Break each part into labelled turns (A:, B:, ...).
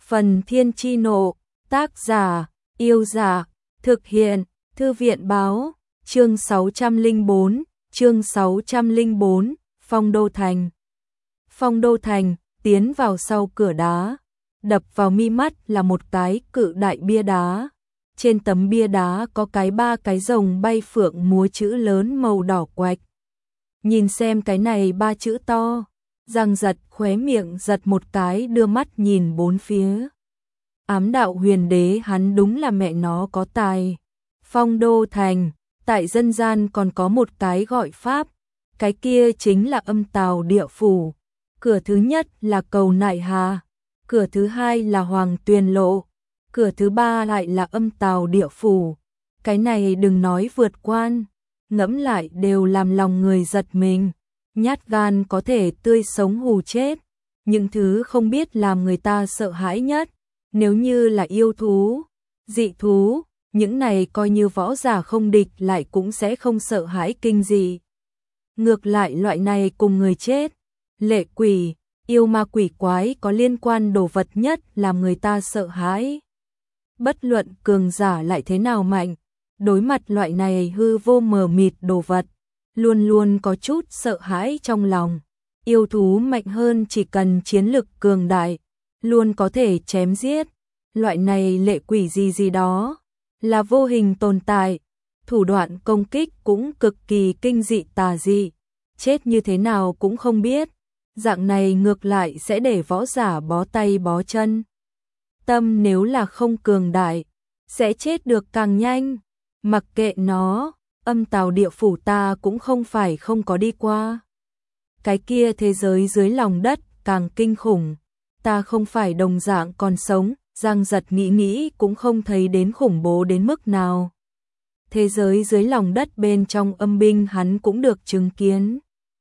A: Phần Thiên Chi Nộ, tác giả, Yêu Dạ, thực hiện, Thư viện Báo, chương 604, Phong Đô Thành. Phong Đô Thành, tiến vào sau cửa đá, đập vào mi mắt là một cái cự đại bia đá. Trên tấm bia đá có ba cái rồng bay phượng múa chữ lớn màu đỏ quạch. Nhìn xem cái này ba chữ to, Giang Giật khóe miệng giật một cái, đưa mắt nhìn bốn phía. Ám đạo huyền đế hắn đúng là mẹ nó có tài. Phong Đô Thành, tại dân gian còn có một cái gọi pháp, cái kia chính là Âm Tào Địa Phủ. Cửa thứ nhất là Cầu Nại Hà, cửa thứ hai là Hoàng Tuyền Lộ, cửa thứ ba lại là Âm Tào Địa Phủ. Cái này đừng nói vượt quan, ngẫm lại đều làm lòng người giật mình. Nhát gan có thể tươi sống hù chết. Những thứ không biết làm người ta sợ hãi nhất, nếu như là yêu thú, dị thú, những này coi như võ giả không địch lại cũng sẽ không sợ hãi kinh dị. Ngược lại loại này cùng người chết, lệ quỷ, yêu ma quỷ quái có liên quan đồ vật nhất làm người ta sợ hãi. Bất luận cường giả lại thế nào mạnh, đối mặt loại này hư vô mờ mịt đồ vật, luôn luôn có chút sợ hãi trong lòng. Yêu thú mạnh hơn chỉ cần chiến lực cường đại, luôn có thể chém giết. Loại này lệ quỷ gì đó, là vô hình tồn tại, thủ đoạn công kích cũng cực kỳ kinh dị tà dị, chết như thế nào cũng không biết. Dạng này ngược lại sẽ để võ giả bó tay bó chân. Tâm nếu là không cường đại, sẽ chết được càng nhanh. Mặc kệ nó, Âm Tào Địa Phủ ta cũng không phải không có đi qua. Cái kia thế giới dưới lòng đất càng kinh khủng, ta không phải đồng dạng còn sống. Giang Giật nghĩ cũng không thấy đến khủng bố đến mức nào. Thế giới dưới lòng đất bên trong âm binh hắn cũng được chứng kiến.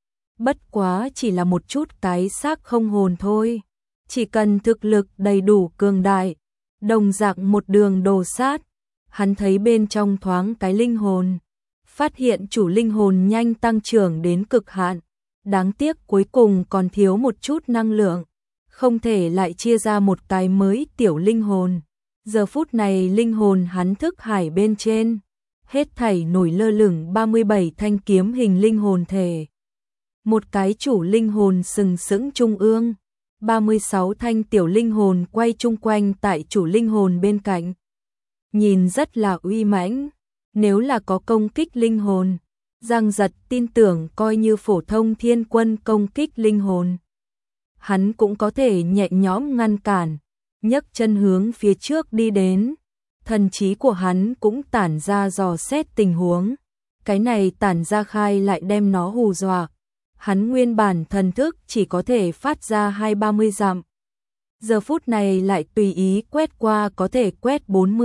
A: Bất quá chỉ là một chút cái xác không hồn thôi. Chỉ cần thực lực đầy đủ cường đại, đồng dạng một đường đồ sát, hắn thấy bên trong thoáng cái linh hồn. Phát hiện chủ linh hồn nhanh tăng trưởng đến cực hạn. Đáng tiếc cuối cùng còn thiếu một chút năng lượng, không thể lại chia ra một cái mới tiểu linh hồn. Giờ phút này linh hồn hắn thức hải bên trên, hết thảy nổi lơ lửng 37 thanh kiếm hình linh hồn thể. Một cái chủ linh hồn sừng sững trung ương, 36 thanh tiểu linh hồn quay chung quanh tại chủ linh hồn bên cạnh. Nhìn rất là uy mãnh, nếu là có công kích linh hồn, Giang Giật tin tưởng coi như phổ thông thiên quân công kích linh hồn, hắn cũng có thể nhẹ nhõm ngăn cản, nhấc chân hướng phía trước đi đến. Thần trí của hắn cũng tản ra dò xét tình huống, cái này tản ra khai lại đem nó hù dọa. Hắn nguyên bản thần thức chỉ có thể phát ra 20-30 dặm, giờ phút này lại tùy ý quét qua có thể quét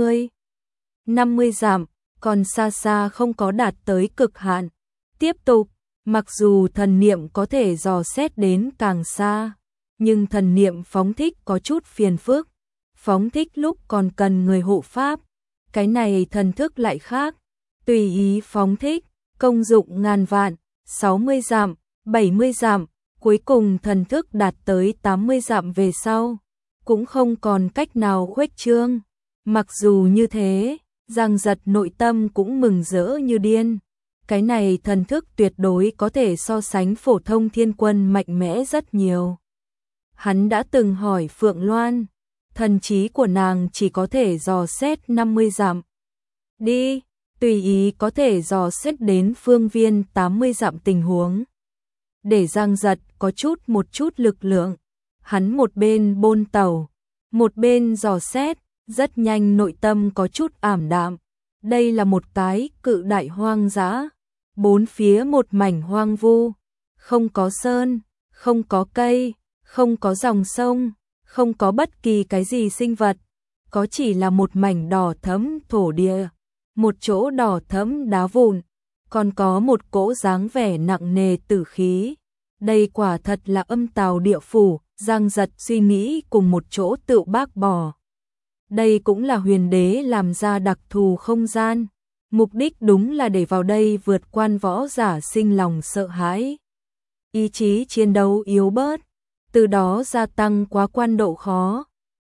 A: 40-50 dặm, còn xa xa không có đạt tới cực hạn. Tiếp tục, mặc dù thần niệm có thể dò xét đến càng xa, nhưng thần niệm phóng thích có chút phiền phức. Phóng thích lúc còn cần người hộ pháp, cái này thần thức lại khác, tùy ý phóng thích, công dụng ngàn vạn, 60 dặm, 70 dặm, cuối cùng thần thức đạt tới 80 dặm về sau, cũng không còn cách nào khuếch trương. Mặc dù như thế, Giang Giật nội tâm cũng mừng rỡ như điên. Cái này thần thức tuyệt đối có thể so sánh phổ thông thiên quân mạnh mẽ rất nhiều. Hắn đã từng hỏi Phượng Loan, thần trí của nàng chỉ có thể dò xét 50 dặm. Đi, tùy ý có thể dò xét đến phương viên 80 dặm tình huống. Để Giang Giật có một chút lực lượng, hắn một bên bôn tàu, một bên dò xét, rất nhanh nội tâm có chút ảm đạm. Đây là một cái cự đại hoang dã, bốn phía một mảnh hoang vu, không có sơn, không có cây, không có dòng sông, không có bất kỳ cái gì sinh vật, có chỉ là một mảnh đỏ thẫm thổ địa, một chỗ đỏ thẫm đá vụn, còn có một cỗ dáng vẻ nặng nề tử khí. Đây quả thật là Âm Tào Địa Phủ. Giang Giật suy nghĩ cùng một chỗ tự bác bỏ. Đây cũng là huyền đế làm ra đặc thù không gian, mục đích đúng là để vào đây vượt quan võ giả sinh lòng sợ hãi, ý chí chiến đấu yếu bớt, từ đó gia tăng quá quan độ khó.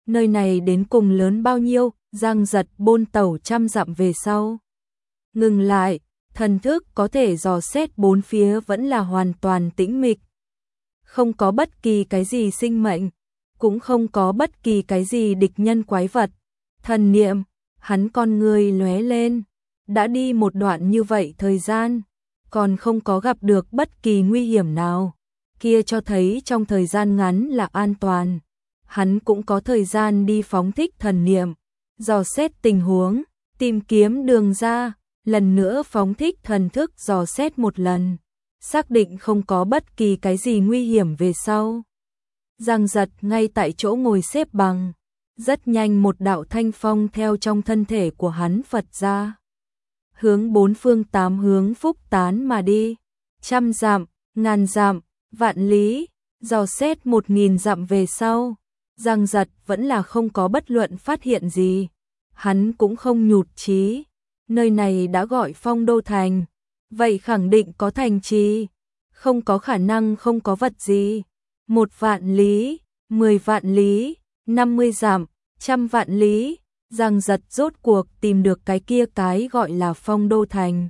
A: Nơi này đến cùng lớn bao nhiêu? Giang Giật bôn tẩu trăm dặm về sau. Ngừng lại, thần thức có thể dò xét bốn phía vẫn là hoàn toàn tĩnh mịch. Không có bất kỳ cái gì sinh mệnh, cũng không có bất kỳ cái gì địch nhân quái vật. Thần niệm, hắn con người lóe lên, đã đi một đoạn như vậy thời gian, còn không có gặp được bất kỳ nguy hiểm nào. Kia cho thấy trong thời gian ngắn là an toàn. Hắn cũng có thời gian đi phóng thích thần niệm, dò xét tình huống, tìm kiếm đường ra, lần nữa phóng thích thần thức dò xét một lần, xác định không có bất kỳ cái gì nguy hiểm về sau. Giang Giật ngay tại chỗ ngồi xếp bằng, rất nhanh một đạo thanh phong theo trong thân thể của hắn phật ra, hướng bốn phương tám hướng phúc tán mà đi, trăm dặm, ngàn dặm, vạn lý, dò xét 1000 dặm về sau. Giang Giật vẫn là không có bất luận phát hiện gì, hắn cũng không nhụt chí, nơi này đã gọi Phong Đô Thành, vậy khẳng định có thành trì, không có khả năng không có vật gì. 1 vạn lý, 10 vạn lý, 50 dặm, 100 vạn lý, Giang Giật rốt cuộc tìm được cái gọi là Phong Đô Thành.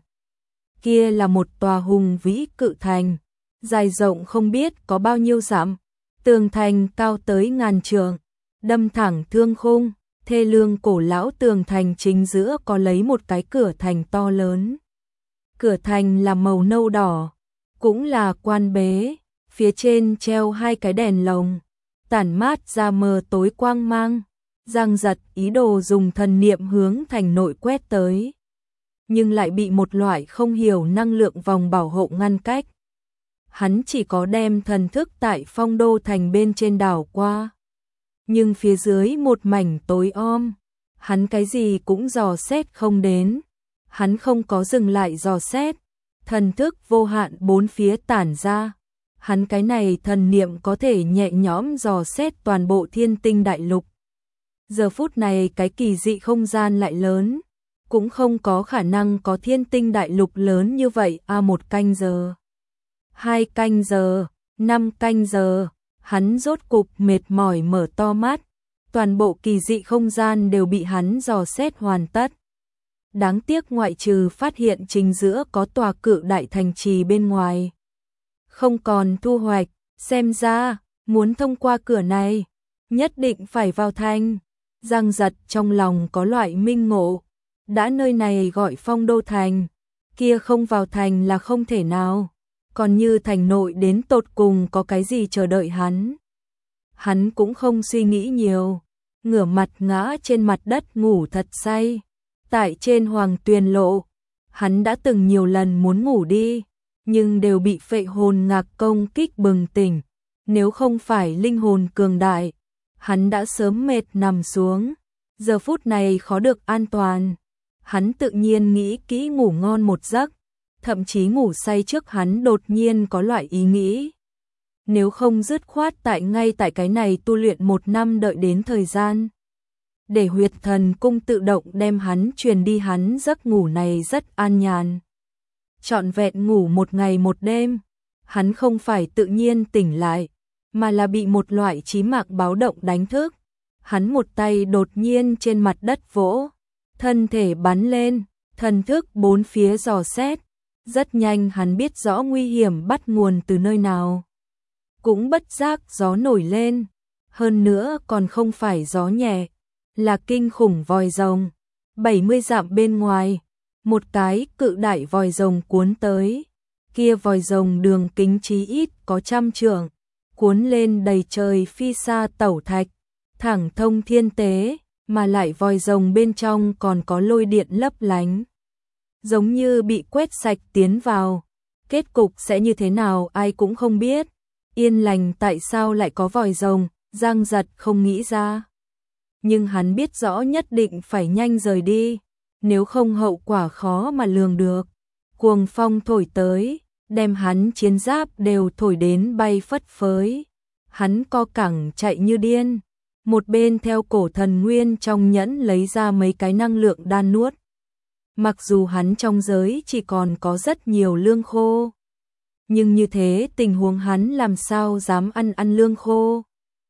A: Kia là một tòa hùng vĩ cự thành, dài rộng không biết có bao nhiêu dặm, tường thành cao tới ngàn trượng, đâm thẳng thương khung, thê lương cổ lão tường thành chính giữa có lấy một cái cửa thành to lớn. Cửa thành là màu nâu đỏ, cũng là quan bế, phía trên treo 2 cái đèn lồng, tản mát ra mờ tối quang mang. Giang Giật ý đồ dùng thần niệm hướng thành nội quét tới, nhưng lại bị một loại không hiểu năng lượng vòng bảo hộ ngăn cách. Hắn chỉ có đem thần thức tại Phong Đô Thành bên trên đảo qua, nhưng phía dưới một mảnh tối om, hắn cái gì cũng dò xét không đến. Hắn không có dừng lại dò xét, thần thức vô hạn bốn phía tản ra. Hắn cái này thần niệm có thể nhẹ nhõm dò xét toàn bộ thiên tinh đại lục. Giờ phút này cái kỳ dị không gian lại lớn, cũng không có khả năng có thiên tinh đại lục lớn như vậy. 1 canh giờ, 2 canh giờ, 5 canh giờ, hắn rốt cục mệt mỏi mở to mắt, toàn bộ kỳ dị không gian đều bị hắn dò xét hoàn tất. Đáng tiếc ngoại trừ phát hiện chính giữa có tòa cự đại thành trì bên ngoài, không còn thu hoạch. Xem ra, muốn thông qua cửa này, nhất định phải vào thành. Giang Giật trong lòng có loại minh ngộ, đã nơi này gọi Phong Đô Thành, kia không vào thành là không thể nào. Còn như thành nội đến tột cùng có cái gì chờ đợi hắn. Hắn cũng không suy nghĩ nhiều, ngửa mặt ngã trên mặt đất ngủ thật say. Tại trên Hoàng Tuyền Lộ, hắn đã từng nhiều lần muốn ngủ đi, nhưng đều bị phệ hồn ngạc công kích bừng tỉnh. Nếu không phải linh hồn cường đại, hắn đã sớm mệt nằm xuống. Giờ phút này khó được an toàn, hắn tự nhiên nghĩ kỹ ngủ ngon một giấc, thậm chí ngủ say trước hắn đột nhiên có loại ý nghĩ. Nếu không dứt khoát ngay tại cái này tu luyện 1 năm đợi đến thời gian, để huyệt thần cung tự động đem hắn truyền đi. Hắn giấc ngủ này rất an nhàn, trọn vẹn ngủ 1 ngày 1 đêm. Hắn không phải tự nhiên tỉnh lại, mà là bị một loại chí mạng báo động đánh thức. Hắn một tay đột nhiên trên mặt đất vỗ, thân thể bắn lên, thần thức bốn phía dò xét. Rất nhanh hắn biết rõ nguy hiểm bắt nguồn từ nơi nào. Cũng bất giác gió nổi lên, hơn nữa còn không phải gió nhẹ, là kinh khủng vòi rồng. 70 dặm bên ngoài, một cái cự đại vòi rồng cuốn tới. Kia vòi rồng đường kính chí ít có 100 trượng, cuốn lên đầy trời phi sa tẩu thạch, thẳng thông thiên tế, mà lại vòi rồng bên trong còn có lôi điện lấp lánh, giống như bị quét sạch tiến vào. Kết cục sẽ như thế nào ai cũng không biết. Yên lành tại sao lại có vòi rồng, Giang Giật không nghĩ ra. Nhưng hắn biết rõ nhất định phải nhanh rời đi, nếu không hậu quả khó mà lường được. Cuồng phong thổi tới, đem hắn chiến giáp đều thổi đến bay phất phới. Hắn co cẳng chạy như điên, một bên theo cổ thần nguyên trong nhẫn lấy ra mấy cái năng lượng đan nuốt. Mặc dù hắn trong giới chỉ còn có rất nhiều lương khô, nhưng như thế tình huống hắn làm sao dám ăn lương khô.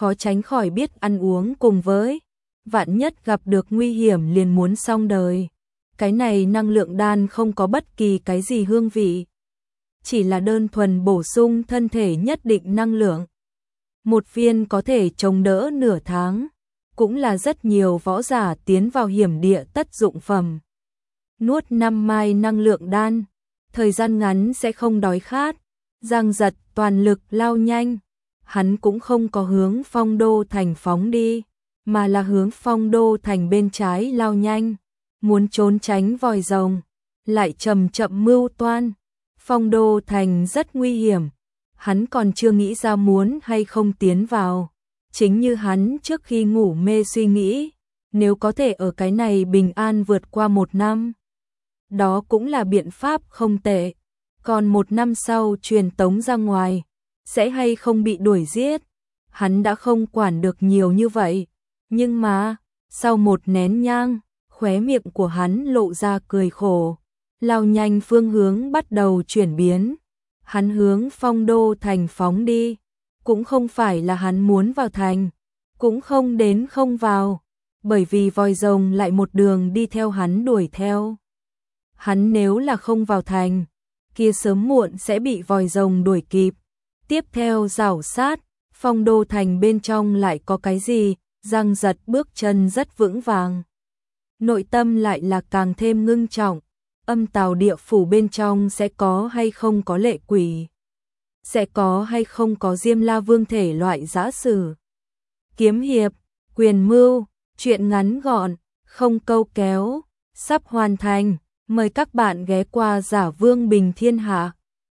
A: khó tránh khỏi biết ăn uống cùng với. Vạn nhất gặp được nguy hiểm liền muốn xong đời. Cái này năng lượng đan không có bất kỳ cái gì hương vị. Chỉ là đơn thuần bổ sung thân thể nhất định năng lượng. Một viên có thể chống đỡ nửa tháng. Cũng là rất nhiều võ giả tiến vào hiểm địa tất dụng phẩm. Nuốt 5 mai năng lượng đan. Thời gian ngắn sẽ không đói khát. Giang Giật toàn lực lao nhanh. Hắn cũng không có hướng Phong Đô Thành phóng đi, mà là hướng Phong Đô Thành bên trái lao nhanh, muốn trốn tránh vòi rồng, lại chậm chậm mưu toan. Phong Đô Thành rất nguy hiểm, hắn còn chưa nghĩ ra muốn hay không tiến vào. Chính như hắn trước khi ngủ mê suy nghĩ, nếu có thể ở cái này bình an vượt qua 1 năm, đó cũng là biện pháp không tệ. Còn 1 năm sau truyền tống ra ngoài, sẽ hay không bị đuổi giết, hắn đã không quản được nhiều như vậy. Nhưng mà, sau 1 nén nhang, khóe miệng của hắn lộ ra cười khổ, lao nhanh phương hướng bắt đầu chuyển biến. Hắn hướng Phong Đô Thành phóng đi, cũng không phải là hắn muốn vào thành, cũng không đến không vào, bởi vì vòi rồng lại một đường đi theo hắn đuổi theo. Hắn nếu là không vào thành, kia sớm muộn sẽ bị vòi rồng đuổi kịp. Tiếp theo rảo sát, Phong Đô Thành bên trong lại có cái gì? Giang Giật bước chân rất vững vàng. Nội tâm lại là càng thêm ngưng trọng. Âm Tào địa phủ bên trong sẽ có hay không có lệ quỷ? Sẽ có hay không có Diêm La Vương thể loại giã sử? Kiếm hiệp, quyền mưu, chuyện ngắn gọn, không câu kéo, sắp hoàn thành. Mời các bạn ghé qua Giả Vương Bình Thiên Hạ.